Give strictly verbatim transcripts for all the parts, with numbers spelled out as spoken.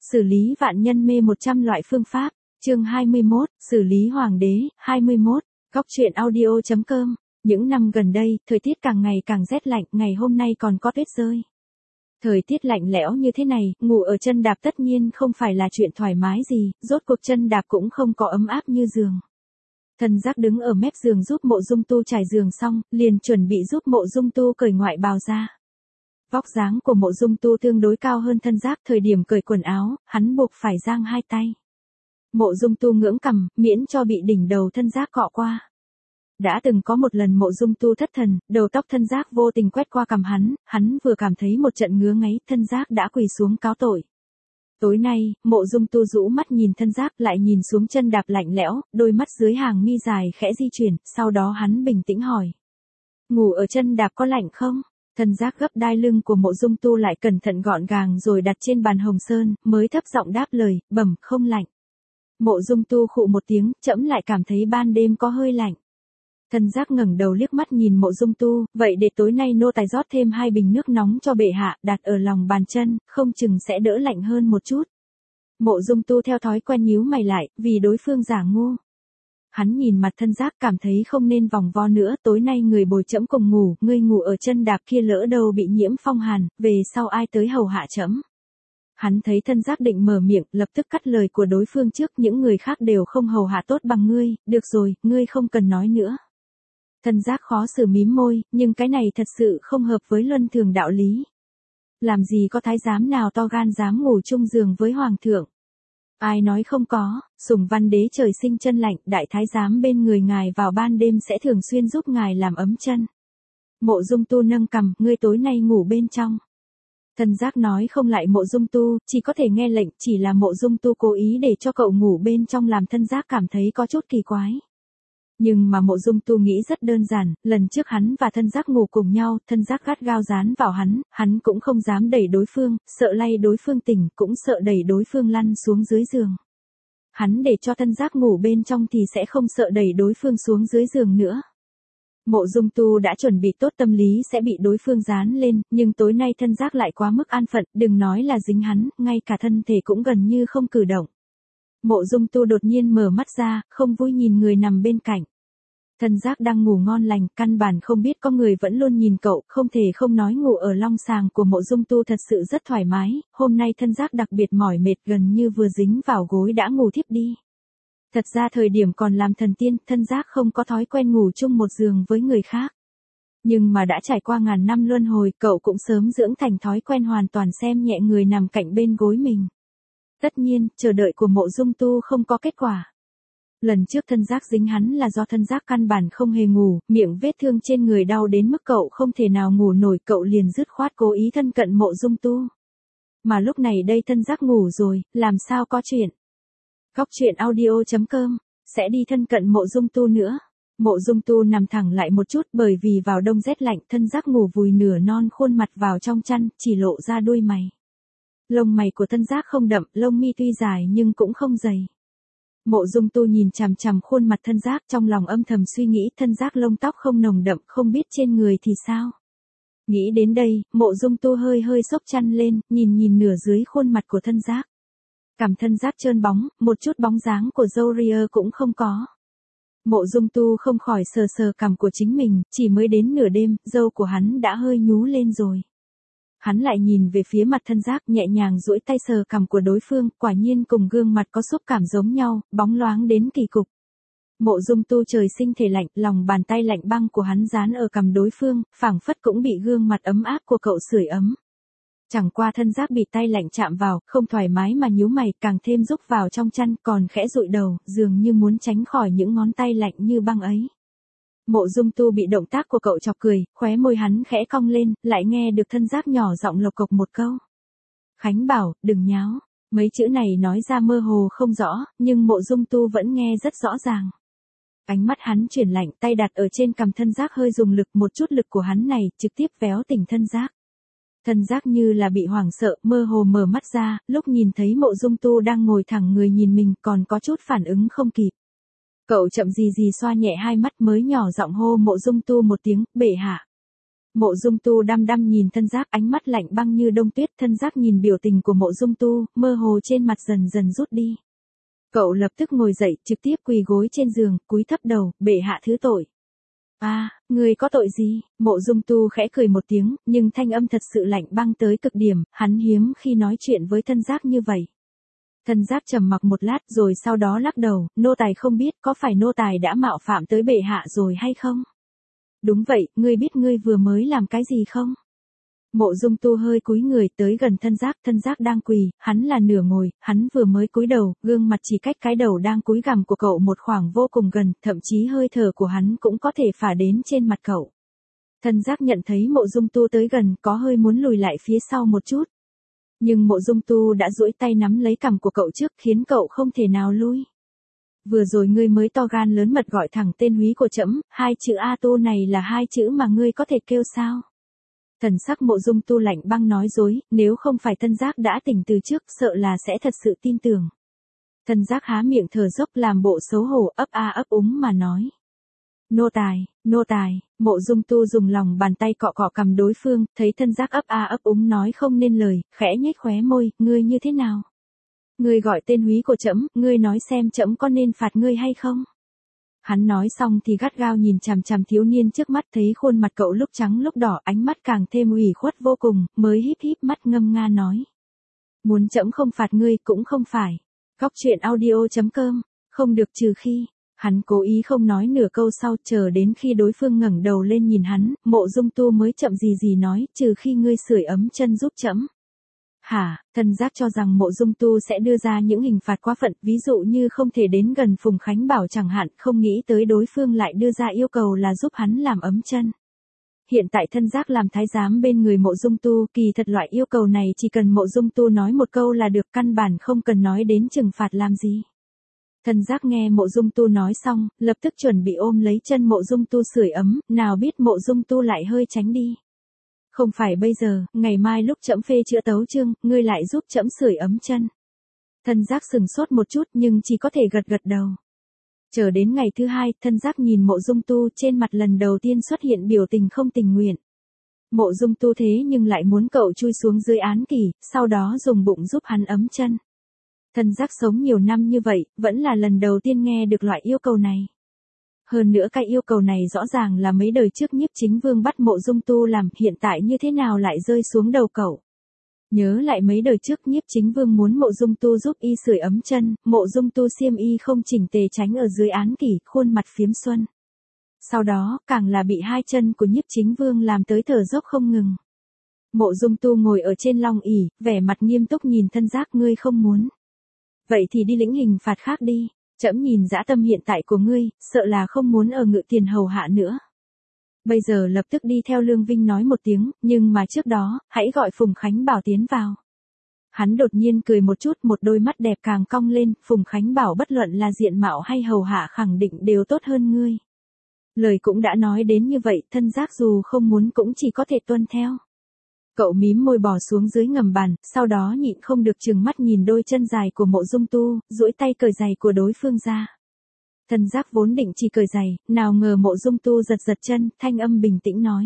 xử lý vạn nhân mê một trăm loại phương pháp, chương hai mươi mốt, xử lý hoàng đế, hai mươi mốt, góc truyện audio.com. Những năm gần đây, thời tiết càng ngày càng rét lạnh, ngày hôm nay còn có tuyết rơi. Thời tiết lạnh lẽo như thế này, ngủ ở chân đạp tất nhiên không phải là chuyện thoải mái gì, rốt cuộc chân đạp cũng không có ấm áp như giường. Thần Giác đứng ở mép giường giúp Mộ Dung Tu trải giường xong, liền chuẩn bị giúp Mộ Dung Tu cởi ngoại bào ra. Vóc dáng của Mộ Dung Tu tương đối cao hơn Thân Giác, thời điểm cởi quần áo, hắn buộc phải giang hai tay. Mộ Dung Tu ngưỡng cằm, miễn cho bị đỉnh đầu Thân Giác cọ qua. Đã từng có một lần Mộ Dung Tu thất thần, đầu tóc Thân Giác vô tình quét qua cằm hắn, hắn vừa cảm thấy một trận ngứa ngáy, Thân Giác đã quỳ xuống cáo tội. Tối nay, Mộ Dung Tu rũ mắt nhìn Thân Giác, lại nhìn xuống chân đạp lạnh lẽo, đôi mắt dưới hàng mi dài khẽ di chuyển, sau đó hắn bình tĩnh hỏi. Ngủ ở chân đạp có lạnh không? Thân Giác gấp đai lưng của Mộ Dung Tu lại cẩn thận gọn gàng rồi đặt trên bàn hồng sơn, mới thấp giọng đáp lời, bẩm, không lạnh. Mộ Dung Tu khụ một tiếng, trẫm lại cảm thấy ban đêm có hơi lạnh. Thân Giác ngẩng đầu liếc mắt nhìn Mộ Dung Tu, vậy để tối nay nô tài rót thêm hai bình nước nóng cho bệ hạ, đặt ở lòng bàn chân, không chừng sẽ đỡ lạnh hơn một chút. Mộ Dung Tu theo thói quen nhíu mày lại, vì đối phương giả ngu. Hắn nhìn mặt Thân Giác cảm thấy không nên vòng vo nữa, tối nay người bồi trẫm cùng ngủ, ngươi ngủ ở chân đạp kia lỡ đâu bị nhiễm phong hàn, về sau ai tới hầu hạ trẫm. Hắn thấy Thân Giác định mở miệng, lập tức cắt lời của đối phương trước, những người khác đều không hầu hạ tốt bằng ngươi, được rồi, ngươi không cần nói nữa. Thân Giác khó xử mím môi, nhưng cái này thật sự không hợp với luân thường đạo lý. Làm gì có thái giám nào to gan dám ngủ chung giường với hoàng thượng. Ai nói không có, Sùng Văn Đế trời sinh chân lạnh, đại thái giám bên người ngài vào ban đêm sẽ thường xuyên giúp ngài làm ấm chân. Mộ Dung Tu nâng cằm, ngươi tối nay ngủ bên trong. Thân Giác nói không lại Mộ Dung Tu, chỉ có thể nghe lệnh, chỉ là Mộ Dung Tu cố ý để cho cậu ngủ bên trong làm Thân Giác cảm thấy có chút kỳ quái. Nhưng mà Mộ Dung Tu nghĩ rất đơn giản, lần trước hắn và Thân Giác ngủ cùng nhau, Thân Giác gắt gao dán vào hắn, hắn cũng không dám đẩy đối phương, sợ lay đối phương tỉnh, cũng sợ đẩy đối phương lăn xuống dưới giường. Hắn để cho Thân Giác ngủ bên trong thì sẽ không sợ đẩy đối phương xuống dưới giường nữa. Mộ Dung Tu đã chuẩn bị tốt tâm lý sẽ bị đối phương dán lên, nhưng tối nay Thân Giác lại quá mức an phận, đừng nói là dính hắn, ngay cả thân thể cũng gần như không cử động. Mộ Dung Tu đột nhiên mở mắt ra, không vui nhìn người nằm bên cạnh. Thân Giác đang ngủ ngon lành, căn bản không biết có người vẫn luôn nhìn cậu, không thể không nói ngủ ở long sàng của Mộ Dung Tu thật sự rất thoải mái, hôm nay Thân Giác đặc biệt mỏi mệt gần như vừa dính vào gối đã ngủ thiếp đi. Thật ra thời điểm còn làm thần tiên, Thân Giác không có thói quen ngủ chung một giường với người khác. Nhưng mà đã trải qua ngàn năm luân hồi, cậu cũng sớm dưỡng thành thói quen hoàn toàn xem nhẹ người nằm cạnh bên gối mình. Tất nhiên, chờ đợi của Mộ Dung Tu không có kết quả. Lần trước Thân Giác dính hắn là do Thân Giác căn bản không hề ngủ, miệng vết thương trên người đau đến mức cậu không thể nào ngủ nổi, cậu liền dứt khoát cố ý thân cận Mộ Dung Tu. Mà lúc này đây Thân Giác ngủ rồi, làm sao có chuyện. Góc truyện audio.com, sẽ đi thân cận Mộ Dung Tu nữa. Mộ Dung Tu nằm thẳng lại một chút bởi vì vào đông rét lạnh, Thân Giác ngủ vùi nửa non khuôn mặt vào trong chăn, chỉ lộ ra đuôi mày. Lông mày của Thân Giác không đậm, lông mi tuy dài nhưng cũng không dày. Mộ Dung Tu nhìn chằm chằm khuôn mặt Thân Giác, trong lòng âm thầm suy nghĩ, Thân Giác lông tóc không nồng đậm, không biết trên người thì sao. Nghĩ đến đây, Mộ Dung Tu hơi hơi xốc chăn lên, nhìn nhìn nửa dưới khuôn mặt của Thân Giác. Cằm Thân Giác trơn bóng, một chút bóng dáng của râu ria cũng không có. Mộ Dung Tu không khỏi sờ sờ cằm của chính mình, chỉ mới đến nửa đêm, râu của hắn đã hơi nhú lên rồi. Hắn lại nhìn về phía mặt Thân Giác, nhẹ nhàng duỗi tay sờ cằm của đối phương, quả nhiên cùng gương mặt có xúc cảm giống nhau, bóng loáng đến kỳ cục. Mộ Dung Tu trời sinh thể lạnh, lòng bàn tay lạnh băng của hắn dán ở cằm đối phương, phảng phất cũng bị gương mặt ấm áp của cậu sưởi ấm. Chẳng qua Thân Giác bị tay lạnh chạm vào, không thoải mái mà nhíu mày, càng thêm rúc vào trong chăn, còn khẽ dụi đầu, dường như muốn tránh khỏi những ngón tay lạnh như băng ấy. Mộ Dung Tu bị động tác của cậu chọc cười, khóe môi hắn khẽ cong lên, lại nghe được Thân Giác nhỏ giọng lộc cộc một câu. Khánh bảo, đừng nháo. Mấy chữ này nói ra mơ hồ không rõ, nhưng Mộ Dung Tu vẫn nghe rất rõ ràng. Ánh mắt hắn chuyển lạnh, tay đặt ở trên cằm Thân Giác hơi dùng lực, một chút lực của hắn này trực tiếp véo tỉnh Thân Giác. Thân Giác như là bị hoảng sợ, mơ hồ mở mắt ra, lúc nhìn thấy Mộ Dung Tu đang ngồi thẳng người nhìn mình, còn có chút phản ứng không kịp. Cậu chậm gì gì xoa nhẹ hai mắt mới nhỏ giọng hô Mộ Dung Tu một tiếng, bệ hạ. Mộ Dung Tu đăm đăm nhìn Thân Giác, ánh mắt lạnh băng như đông tuyết. Thân Giác nhìn biểu tình của Mộ Dung Tu, mơ hồ trên mặt dần dần rút đi. Cậu lập tức ngồi dậy, trực tiếp quỳ gối trên giường, cúi thấp đầu, bệ hạ thứ tội. A, à, người có tội gì? Mộ Dung Tu khẽ cười một tiếng, nhưng thanh âm thật sự lạnh băng tới cực điểm, hắn hiếm khi nói chuyện với Thân Giác như vậy. Thân Giác trầm mặc một lát rồi sau đó lắc đầu, nô tài không biết có phải nô tài đã mạo phạm tới bệ hạ rồi hay không? Đúng vậy, ngươi biết ngươi vừa mới làm cái gì không? Mộ Dung Tu hơi cúi người tới gần Thân Giác, Thân Giác đang quỳ, hắn là nửa ngồi, hắn vừa mới cúi đầu, gương mặt chỉ cách cái đầu đang cúi gằm của cậu một khoảng vô cùng gần, thậm chí hơi thở của hắn cũng có thể phả đến trên mặt cậu. Thân Giác nhận thấy Mộ Dung Tu tới gần, có hơi muốn lùi lại phía sau một chút. Nhưng Mộ Dung Tu đã duỗi tay nắm lấy cằm của cậu trước, khiến cậu không thể nào lui. Vừa rồi ngươi mới to gan lớn mật gọi thẳng tên húy của trẫm, hai chữ A Tu này là hai chữ mà ngươi có thể kêu sao? Thần sắc Mộ Dung Tu lạnh băng nói dối, nếu không phải Thân Giác đã tỉnh từ trước, sợ là sẽ thật sự tin tưởng. Thân Giác há miệng thở dốc làm bộ xấu hổ, ấp a ấp úng mà nói. Nô tài, nô tài. Mộ Dung Tu dùng lòng bàn tay cọ cọ cằm đối phương, thấy Thân Giác ấp a ấp úng nói không nên lời, khẽ nhếch khóe môi, ngươi như thế nào? Ngươi gọi tên húy của trẫm, ngươi nói xem trẫm có nên phạt ngươi hay không? Hắn nói xong thì gắt gao nhìn chằm chằm thiếu niên trước mắt, thấy khuôn mặt cậu lúc trắng lúc đỏ, ánh mắt càng thêm ủy khuất vô cùng, mới híp híp mắt ngâm nga nói. Muốn trẫm không phạt ngươi cũng không phải. Góc truyện audio chấm com, không được trừ khi. Hắn cố ý không nói nửa câu sau, chờ đến khi đối phương ngẩng đầu lên nhìn hắn, Mộ Dung Tu mới chậm gì gì nói, trừ khi ngươi sưởi ấm chân giúp trẫm. Hả? Thân Giác cho rằng Mộ Dung Tu sẽ đưa ra những hình phạt quá phận, ví dụ như không thể đến gần Phùng Khánh Bảo chẳng hạn, không nghĩ tới đối phương lại đưa ra yêu cầu là giúp hắn làm ấm chân. Hiện tại Thân Giác làm thái giám bên người Mộ Dung Tu, kỳ thật loại yêu cầu này chỉ cần Mộ Dung Tu nói một câu là được, căn bản không cần nói đến trừng phạt làm gì. Thân Giác nghe Mộ Dung Tu nói xong, lập tức chuẩn bị ôm lấy chân Mộ Dung Tu sưởi ấm, nào biết Mộ Dung Tu lại hơi tránh đi. Không phải bây giờ, ngày mai lúc trẫm phê chữa tấu chương, ngươi lại giúp trẫm sưởi ấm chân. Thân Giác sừng sốt một chút nhưng chỉ có thể gật gật đầu. Chờ đến ngày thứ hai, Thân Giác nhìn Mộ Dung Tu, trên mặt lần đầu tiên xuất hiện biểu tình không tình nguyện. Mộ Dung Tu thế nhưng lại muốn cậu chui xuống dưới án kỷ, sau đó dùng bụng giúp hắn ấm chân. Thân Giác sống nhiều năm như vậy, vẫn là lần đầu tiên nghe được loại yêu cầu này. Hơn nữa cái yêu cầu này rõ ràng là mấy đời trước Nhiếp Chính Vương bắt Mộ Dung Tu làm, hiện tại như thế nào lại rơi xuống đầu cậu. Nhớ lại mấy đời trước Nhiếp Chính Vương muốn Mộ Dung Tu giúp y sưởi ấm chân, Mộ Dung Tu xiêm y không chỉnh tề tránh ở dưới án kỷ, khuôn mặt phiếm xuân. Sau đó, càng là bị hai chân của Nhiếp Chính Vương làm tới thở dốc không ngừng. Mộ Dung Tu ngồi ở trên long ỷ, vẻ mặt nghiêm túc nhìn Thân Giác, ngươi không muốn. Vậy thì đi lĩnh hình phạt khác đi. Trẫm nhìn dã tâm hiện tại của ngươi, sợ là không muốn ở Ngự Tiền hầu hạ nữa. Bây giờ lập tức đi theo Lương Vinh nói một tiếng, nhưng mà trước đó, hãy gọi Phùng Khánh Bảo tiến vào. Hắn đột nhiên cười một chút, một đôi mắt đẹp càng cong lên, Phùng Khánh Bảo bất luận là diện mạo hay hầu hạ khẳng định đều tốt hơn ngươi. Lời cũng đã nói đến như vậy, Thân Giác dù không muốn cũng chỉ có thể tuân theo. Cậu mím môi bò xuống dưới ngầm bàn, sau đó nhịn không được trừng mắt nhìn đôi chân dài của Mộ Dung Tu, duỗi tay cởi giày của đối phương ra. Thân Giác vốn định chỉ cởi giày, nào ngờ Mộ Dung Tu giật giật chân, thanh âm bình tĩnh nói.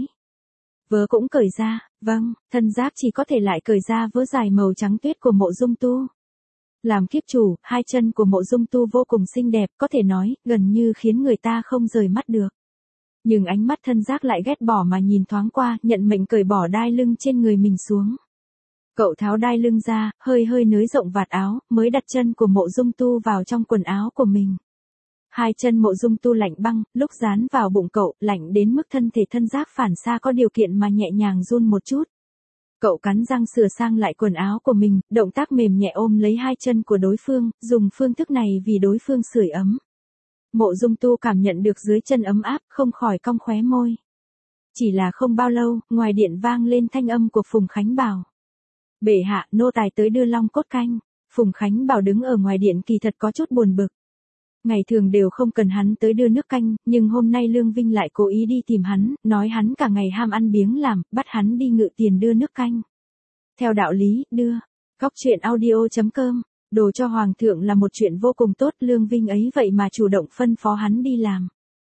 Vớ cũng cởi ra, vâng, Thân Giác chỉ có thể lại cởi ra vớ dài màu trắng tuyết của Mộ Dung Tu. Làm kiếp chủ, hai chân của Mộ Dung Tu vô cùng xinh đẹp, có thể nói, gần như khiến người ta không rời mắt được. Nhưng ánh mắt Thân Giác lại ghét bỏ mà nhìn thoáng qua, nhận mệnh cởi bỏ đai lưng trên người mình xuống. Cậu tháo đai lưng ra, hơi hơi nới rộng vạt áo, mới đặt chân của Mộ Dung Tu vào trong quần áo của mình. Hai chân Mộ Dung Tu lạnh băng, lúc dán vào bụng cậu, lạnh đến mức thân thể Thân Giác phản xa có điều kiện mà nhẹ nhàng run một chút. Cậu cắn răng sửa sang lại quần áo của mình, động tác mềm nhẹ ôm lấy hai chân của đối phương, dùng phương thức này vì đối phương sưởi ấm. Mộ Dung Tu cảm nhận được dưới chân ấm áp, không khỏi cong khóe môi. Chỉ là không bao lâu, ngoài điện vang lên thanh âm của Phùng Khánh Bảo. Bệ hạ, nô tài tới đưa long cốt canh. Phùng Khánh Bảo đứng ở ngoài điện kỳ thật có chút buồn bực. Ngày thường đều không cần hắn tới đưa nước canh, nhưng hôm nay Lương Vinh lại cố ý đi tìm hắn, nói hắn cả ngày ham ăn biếng làm, bắt hắn đi Ngự Tiền đưa nước canh. Theo đạo lý, đưa. Góc truyện audio chấm com, đồ cho Hoàng thượng là một chuyện vô cùng tốt, Lương Vinh ấy vậy mà chủ động phân phó hắn đi làm.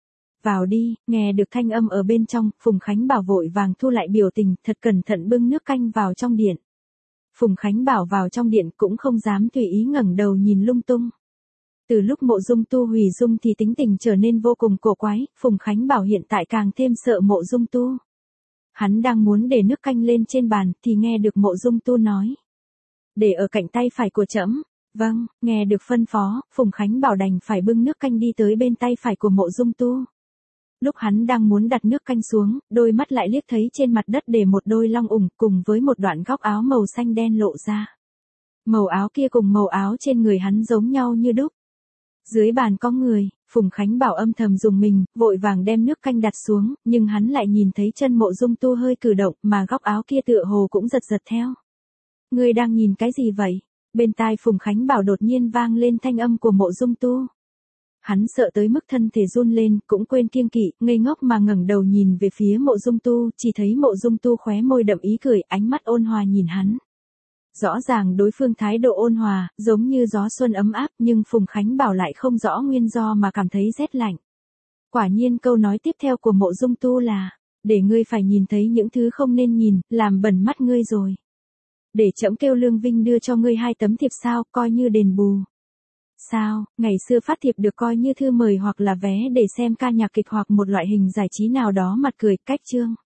vào đi, nghe được thanh âm ở bên trong, Phùng Khánh Bảo vội vàng thu lại biểu tình, thật cẩn thận bưng nước canh vào trong điện. Phùng Khánh Bảo vào trong điện cũng không dám tùy ý ngẩng đầu nhìn lung tung. Từ lúc Mộ Dung Tu hủy dung thì tính tình trở nên vô cùng cổ quái, Phùng Khánh Bảo hiện tại càng thêm sợ Mộ Dung Tu. Hắn đang muốn để nước canh lên trên bàn thì nghe được Mộ Dung Tu nói. Để ở cạnh tay phải của trẫm. Vâng, nghe được phân phó, Phùng Khánh Bảo đành phải bưng nước canh đi tới bên tay phải của Mộ Dung Tu. Lúc hắn đang muốn đặt nước canh xuống, đôi mắt lại liếc thấy trên mặt đất để một đôi long ủng cùng với một đoạn góc áo màu xanh đen lộ ra. Màu áo kia cùng màu áo trên người hắn giống nhau như đúc. Dưới bàn có người, Phùng Khánh Bảo âm thầm dùng mình, vội vàng đem nước canh đặt xuống, nhưng hắn lại nhìn thấy chân Mộ Dung Tu hơi cử động mà góc áo kia tựa hồ cũng giật giật theo. Ngươi đang nhìn cái gì vậy? Bên tai Phùng Khánh Bảo đột nhiên vang lên thanh âm của Mộ Dung Tu. Hắn sợ tới mức thân thể run lên, cũng quên kiêng kỵ, ngây ngốc mà ngẩng đầu nhìn về phía Mộ Dung Tu, chỉ thấy Mộ Dung Tu khóe môi đậm ý cười, ánh mắt ôn hòa nhìn hắn. Rõ ràng đối phương thái độ ôn hòa, giống như gió xuân ấm áp, nhưng Phùng Khánh Bảo lại không rõ nguyên do mà cảm thấy rét lạnh. Quả nhiên câu nói tiếp theo của Mộ Dung Tu là, để ngươi phải nhìn thấy những thứ không nên nhìn, làm bẩn mắt ngươi rồi. Để trẫm kêu Lương Vinh đưa cho ngươi hai tấm thiệp sao, coi như đền bù. Sao, ngày xưa phát thiệp được coi như thư mời hoặc là vé để xem ca nhạc kịch hoặc một loại hình giải trí nào đó mặt cười, cách chương.